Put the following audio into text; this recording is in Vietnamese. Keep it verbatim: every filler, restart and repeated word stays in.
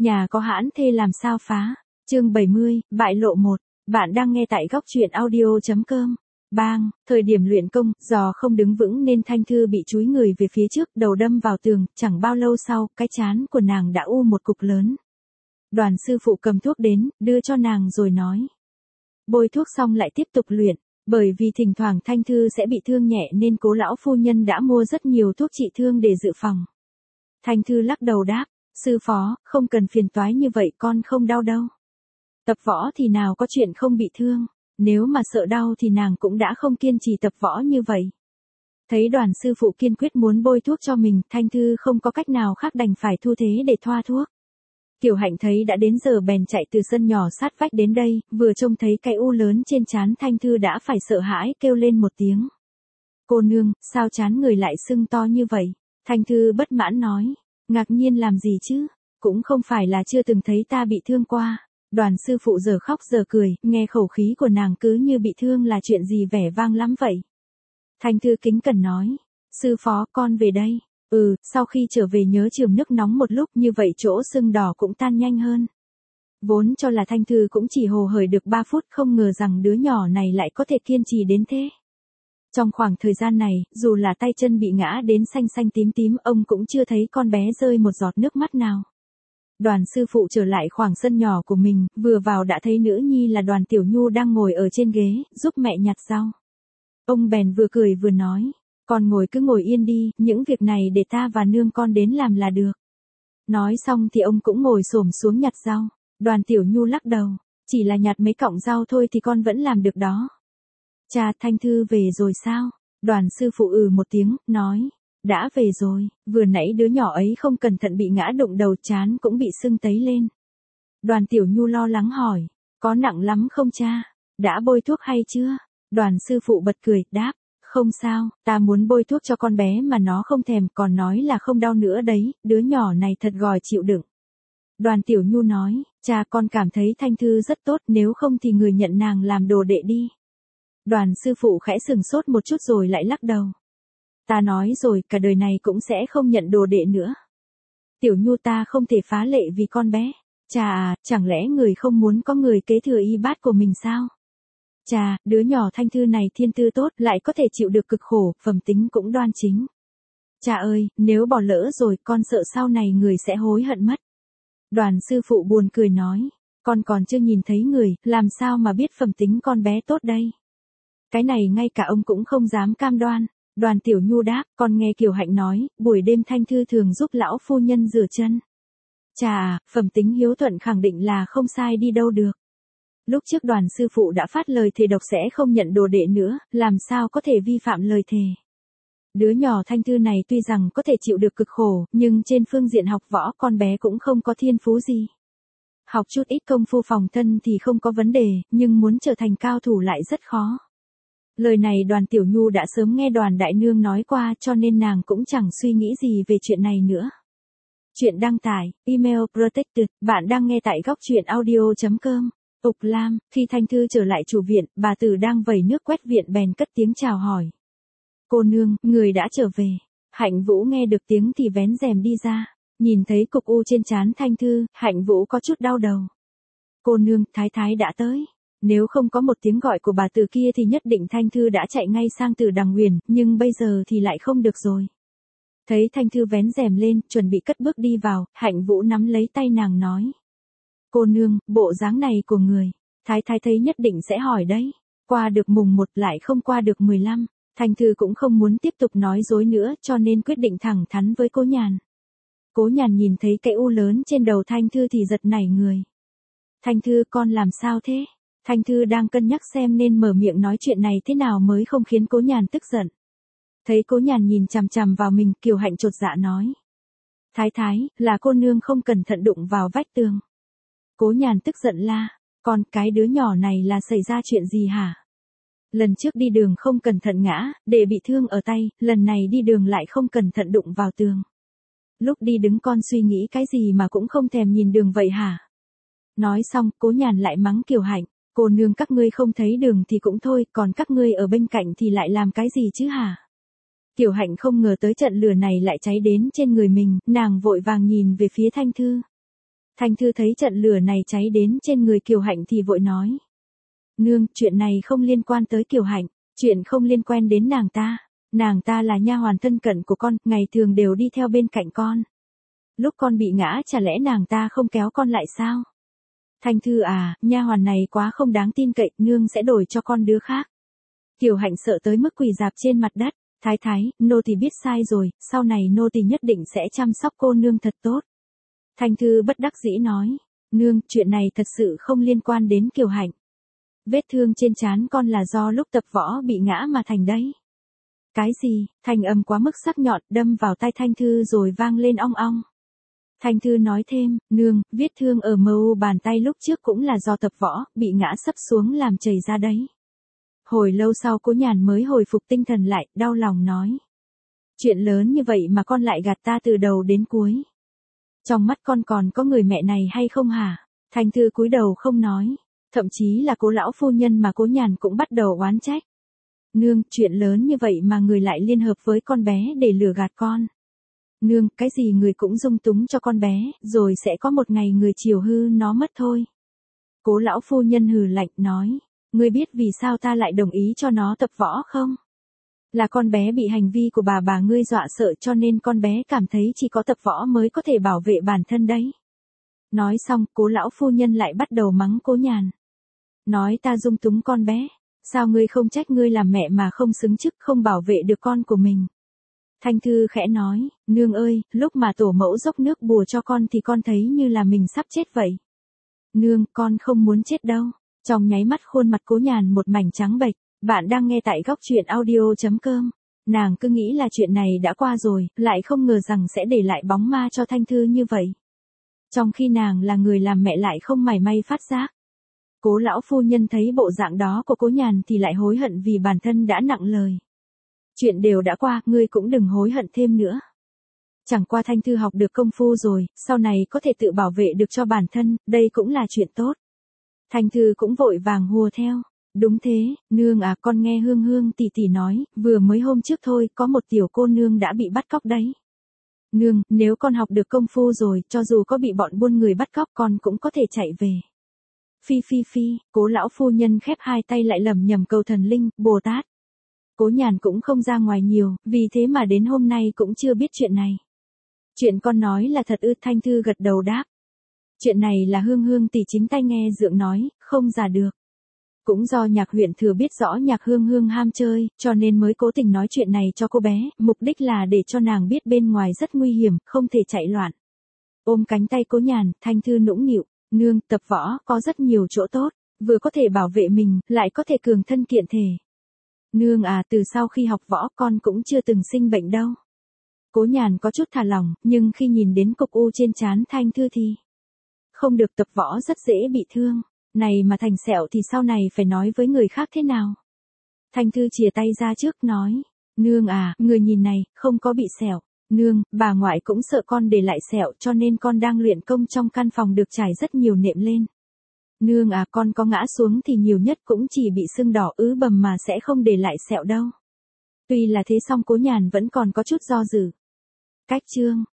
Nhà có hãn thê làm sao phá. Chương bảy mươi, bại lộ một. Bạn đang nghe tại góc truyện audio.com. Bang, thời điểm luyện công, giò không đứng vững nên Thanh Thư bị chúi người về phía trước, đầu đâm vào tường, chẳng bao lâu sau, cái trán của nàng đã u một cục lớn. Đoàn sư phụ cầm thuốc đến, đưa cho nàng rồi nói. Bôi thuốc xong lại tiếp tục luyện, bởi vì thỉnh thoảng Thanh Thư sẽ bị thương nhẹ nên Cố lão phu nhân đã mua rất nhiều thuốc trị thương để dự phòng. Thanh Thư lắc đầu đáp, sư phó, không cần phiền toái như vậy, con không đau đâu. Tập võ thì nào có chuyện không bị thương, nếu mà sợ đau thì nàng cũng đã không kiên trì tập võ như vậy. Thấy đoàn sư phụ kiên quyết muốn bôi thuốc cho mình, Thanh Thư không có cách nào khác đành phải thu thế để thoa thuốc. Tiểu Hạnh thấy đã đến giờ bèn chạy từ sân nhỏ sát vách đến đây, vừa trông thấy cái u lớn trên trán Thanh Thư đã phải sợ hãi kêu lên một tiếng. Cô nương, sao trán người lại sưng to như vậy? Thanh Thư bất mãn nói, ngạc nhiên làm gì chứ, cũng không phải là chưa từng thấy ta bị thương qua. Đoàn sư phụ giờ khóc giờ cười, nghe khẩu khí của nàng cứ như bị thương là chuyện gì vẻ vang lắm vậy. Thanh Thư kính cẩn nói, sư phó con về đây. Ừ, sau khi trở về nhớ chườm nước nóng một lúc, như vậy chỗ sưng đỏ cũng tan nhanh hơn. Vốn cho là Thanh Thư cũng chỉ hồ hởi được ba phút, không ngờ rằng đứa nhỏ này lại có thể kiên trì đến thế. Trong khoảng thời gian này, dù là tay chân bị ngã đến xanh xanh tím tím, ông cũng chưa thấy con bé rơi một giọt nước mắt nào. Đoàn sư phụ trở lại khoảng sân nhỏ của mình, vừa vào đã thấy nữ nhi là Đoàn Tiểu Nhu đang ngồi ở trên ghế, giúp mẹ nhặt rau. Ông bèn vừa cười vừa nói, con ngồi cứ ngồi yên đi, những việc này để ta và nương con đến làm là được. Nói xong thì ông cũng ngồi xổm xuống nhặt rau. Đoàn Tiểu Nhu lắc đầu, chỉ là nhặt mấy cọng rau thôi thì con vẫn làm được đó. Cha, Thanh Thư về rồi sao? Đoàn sư phụ ừ một tiếng, nói, đã về rồi, vừa nãy đứa nhỏ ấy không cẩn thận bị ngã đụng đầu, trán cũng bị sưng tấy lên. Đoàn Tiểu Nhu lo lắng hỏi, có nặng lắm không cha? Đã bôi thuốc hay chưa? Đoàn sư phụ bật cười, đáp, không sao, ta muốn bôi thuốc cho con bé mà nó không thèm, còn nói là không đau nữa đấy, đứa nhỏ này thật gòi chịu đựng. Đoàn Tiểu Nhu nói, cha, con cảm thấy Thanh Thư rất tốt, nếu không thì người nhận nàng làm đồ đệ đi. Đoàn sư phụ khẽ sừng sốt một chút rồi lại lắc đầu. Ta nói rồi, cả đời này cũng sẽ không nhận đồ đệ nữa. Tiểu Nhu, ta không thể phá lệ vì con bé. Cha à, chẳng lẽ người không muốn có người kế thừa y bát của mình sao? Cha, đứa nhỏ Thanh Thư này thiên tư tốt, lại có thể chịu được cực khổ, phẩm tính cũng đoan chính. Cha ơi, nếu bỏ lỡ rồi, con sợ sau này người sẽ hối hận mất. Đoàn sư phụ buồn cười nói, con còn chưa nhìn thấy người, làm sao mà biết phẩm tính con bé tốt đây? Cái này ngay cả ông cũng không dám cam đoan. Đoàn Tiểu Nhu đáp, con nghe Kiều Hạnh nói, buổi đêm Thanh Thư thường giúp lão phu nhân rửa chân. Chà à, phẩm tính hiếu thuận khẳng định là không sai đi đâu được. Lúc trước đoàn sư phụ đã phát lời thề độc sẽ không nhận đồ đệ nữa, làm sao có thể vi phạm lời thề. Đứa nhỏ Thanh Thư này tuy rằng có thể chịu được cực khổ, nhưng trên phương diện học võ con bé cũng không có thiên phú gì. Học chút ít công phu phòng thân thì không có vấn đề, nhưng muốn trở thành cao thủ lại rất khó. Lời này Đoàn Tiểu Nhu đã sớm nghe Đoàn Đại Nương nói qua, cho nên nàng cũng chẳng suy nghĩ gì về chuyện này nữa. Chuyện đăng tải, email protected, bạn đang nghe tại góc truyện audio.com. Ục Lam, khi Thanh Thư trở lại chủ viện, bà Tử đang vẩy nước quét viện bèn cất tiếng chào hỏi. Cô nương, người đã trở về. Hạnh Vũ nghe được tiếng thì vén rèm đi ra, nhìn thấy cục u trên trán Thanh Thư, Hạnh Vũ có chút đau đầu. Cô nương, Thái Thái đã tới. Nếu không có một tiếng gọi của bà Tử kia thì nhất định Thanh Thư đã chạy ngay sang Tử Đằng Huyền, nhưng bây giờ thì lại không được rồi. Thấy Thanh Thư vén rèm lên, chuẩn bị cất bước đi vào, Hạnh Vũ nắm lấy tay nàng nói. Cô nương, bộ dáng này của người, Thái Thái thấy nhất định sẽ hỏi đấy. Qua được mùng một lại không qua được mười lăm, Thanh Thư cũng không muốn tiếp tục nói dối nữa cho nên quyết định thẳng thắn với Cố Nhàn. Cố Nhàn nhìn thấy cái u lớn trên đầu Thanh Thư thì giật nảy người. Thanh Thư, con làm sao thế? Thanh Thư đang cân nhắc xem nên mở miệng nói chuyện này thế nào mới không khiến Cố Nhàn tức giận. Thấy Cố Nhàn nhìn chằm chằm vào mình, Kiều Hạnh chột dạ nói. Thái Thái, là cô nương không cẩn thận đụng vào vách tường. Cố Nhàn tức giận la, con cái đứa nhỏ này là xảy ra chuyện gì hả? Lần trước đi đường không cẩn thận ngã, để bị thương ở tay, lần này đi đường lại không cẩn thận đụng vào tường. Lúc đi đứng con suy nghĩ cái gì mà cũng không thèm nhìn đường vậy hả? Nói xong, Cố Nhàn lại mắng Kiều Hạnh. Cô nương, các ngươi không thấy đường thì cũng thôi, còn các ngươi ở bên cạnh thì lại làm cái gì chứ hả? Kiều Hạnh không ngờ tới trận lửa này lại cháy đến trên người mình, nàng vội vàng nhìn về phía Thanh Thư. Thanh Thư thấy trận lửa này cháy đến trên người Kiều Hạnh thì vội nói. Nương, chuyện này không liên quan tới Kiều Hạnh, chuyện không liên quan đến nàng ta. Nàng ta là nha hoàn thân cận của con, ngày thường đều đi theo bên cạnh con. Lúc con bị ngã chả lẽ nàng ta không kéo con lại sao? Thanh Thư à, nha hoàn này quá không đáng tin cậy, nương sẽ đổi cho con đứa khác. Kiều Hạnh sợ tới mức quỳ dạp trên mặt đất. Thái thái, nô tỳ biết sai rồi, sau này nô tỳ nhất định sẽ chăm sóc cô nương thật tốt. Thanh Thư bất đắc dĩ nói. Nương, chuyện này thật sự không liên quan đến Kiều Hạnh. Vết thương trên trán con là do lúc tập võ bị ngã mà thành đấy. Cái gì? Thanh âm quá mức sắc nhọn đâm vào tai Thanh Thư rồi vang lên ong ong. Thanh Thư nói thêm, nương, vết thương ở mu bàn tay lúc trước cũng là do tập võ, bị ngã sấp xuống làm chảy ra đấy. Hồi lâu sau Cố Nhàn mới hồi phục tinh thần lại, đau lòng nói. Chuyện lớn như vậy mà con lại gạt ta từ đầu đến cuối. Trong mắt con còn có người mẹ này hay không hả? Thanh Thư cúi đầu không nói. Thậm chí là Cố lão phu nhân mà Cố Nhàn cũng bắt đầu oán trách. Nương, chuyện lớn như vậy mà người lại liên hợp với con bé để lừa gạt con. Nương, cái gì người cũng dung túng cho con bé, rồi sẽ có một ngày người chiều hư nó mất thôi. Cố lão phu nhân hừ lạnh nói. Ngươi biết vì sao ta lại đồng ý cho nó tập võ không? Là con bé bị hành vi của bà bà ngươi dọa sợ cho nên con bé cảm thấy chỉ có tập võ mới có thể bảo vệ bản thân đấy. Nói xong, Cố lão phu nhân lại bắt đầu mắng Cố Nhàn. Nói ta dung túng con bé. Sao ngươi không trách ngươi làm mẹ mà không xứng chức không bảo vệ được con của mình? Thanh Thư khẽ nói, nương ơi, lúc mà tổ mẫu dốc nước bùa cho con thì con thấy như là mình sắp chết vậy. Nương, con không muốn chết đâu. Trong nháy mắt khuôn mặt Cố Nhàn một mảnh trắng bệch. Bạn đang nghe tại góc truyện audio chấm com. Nàng cứ nghĩ là chuyện này đã qua rồi, lại không ngờ rằng sẽ để lại bóng ma cho Thanh Thư như vậy. Trong khi nàng là người làm mẹ lại không mảy may phát giác. Cố lão phu nhân thấy bộ dạng đó của Cố Nhàn thì lại hối hận vì bản thân đã nặng lời. Chuyện đều đã qua, ngươi cũng đừng hối hận thêm nữa. Chẳng qua Thanh Thư học được công phu rồi, sau này có thể tự bảo vệ được cho bản thân, đây cũng là chuyện tốt. Thanh Thư cũng vội vàng hùa theo. Đúng thế, nương à, con nghe Hương Hương tỷ tỷ nói, vừa mới hôm trước thôi, có một tiểu cô nương đã bị bắt cóc đấy. Nương, nếu con học được công phu rồi, cho dù có bị bọn buôn người bắt cóc con cũng có thể chạy về. Phi phi phi, Cố lão phu nhân khép hai tay lại lẩm nhẩm cầu thần linh, Bồ Tát. Cố Nhàn cũng không ra ngoài nhiều, vì thế mà đến hôm nay cũng chưa biết chuyện này. Chuyện con nói là thật ư? Thanh Thư gật đầu đáp. Chuyện này là Hương Hương tỷ chính tay nghe Dượng nói, không giả được. Cũng do Nhạc huyện thừa biết rõ Nhạc Hương Hương ham chơi, cho nên mới cố tình nói chuyện này cho cô bé, mục đích là để cho nàng biết bên ngoài rất nguy hiểm, không thể chạy loạn. Ôm cánh tay Cố Nhàn, Thanh Thư nũng nịu, nương, tập võ có rất nhiều chỗ tốt, vừa có thể bảo vệ mình, lại có thể cường thân kiện thể. Nương à, từ sau khi học võ con cũng chưa từng sinh bệnh đâu. Cố Nhàn có chút thả lỏng, nhưng khi nhìn đến cục u trên trán Thanh Thư thì không được, tập võ rất dễ bị thương. Này mà thành sẹo thì sau này phải nói với người khác thế nào? Thanh Thư chìa tay ra trước nói. Nương à, người nhìn này, không có bị sẹo. Nương, bà ngoại cũng sợ con để lại sẹo cho nên con đang luyện công trong căn phòng được trải rất nhiều nệm lên. Nương à, con có ngã xuống thì nhiều nhất cũng chỉ bị sưng đỏ ứ bầm mà sẽ không để lại sẹo đâu. Tuy là thế song Cố Nhàn vẫn còn có chút do dự. Cách chương.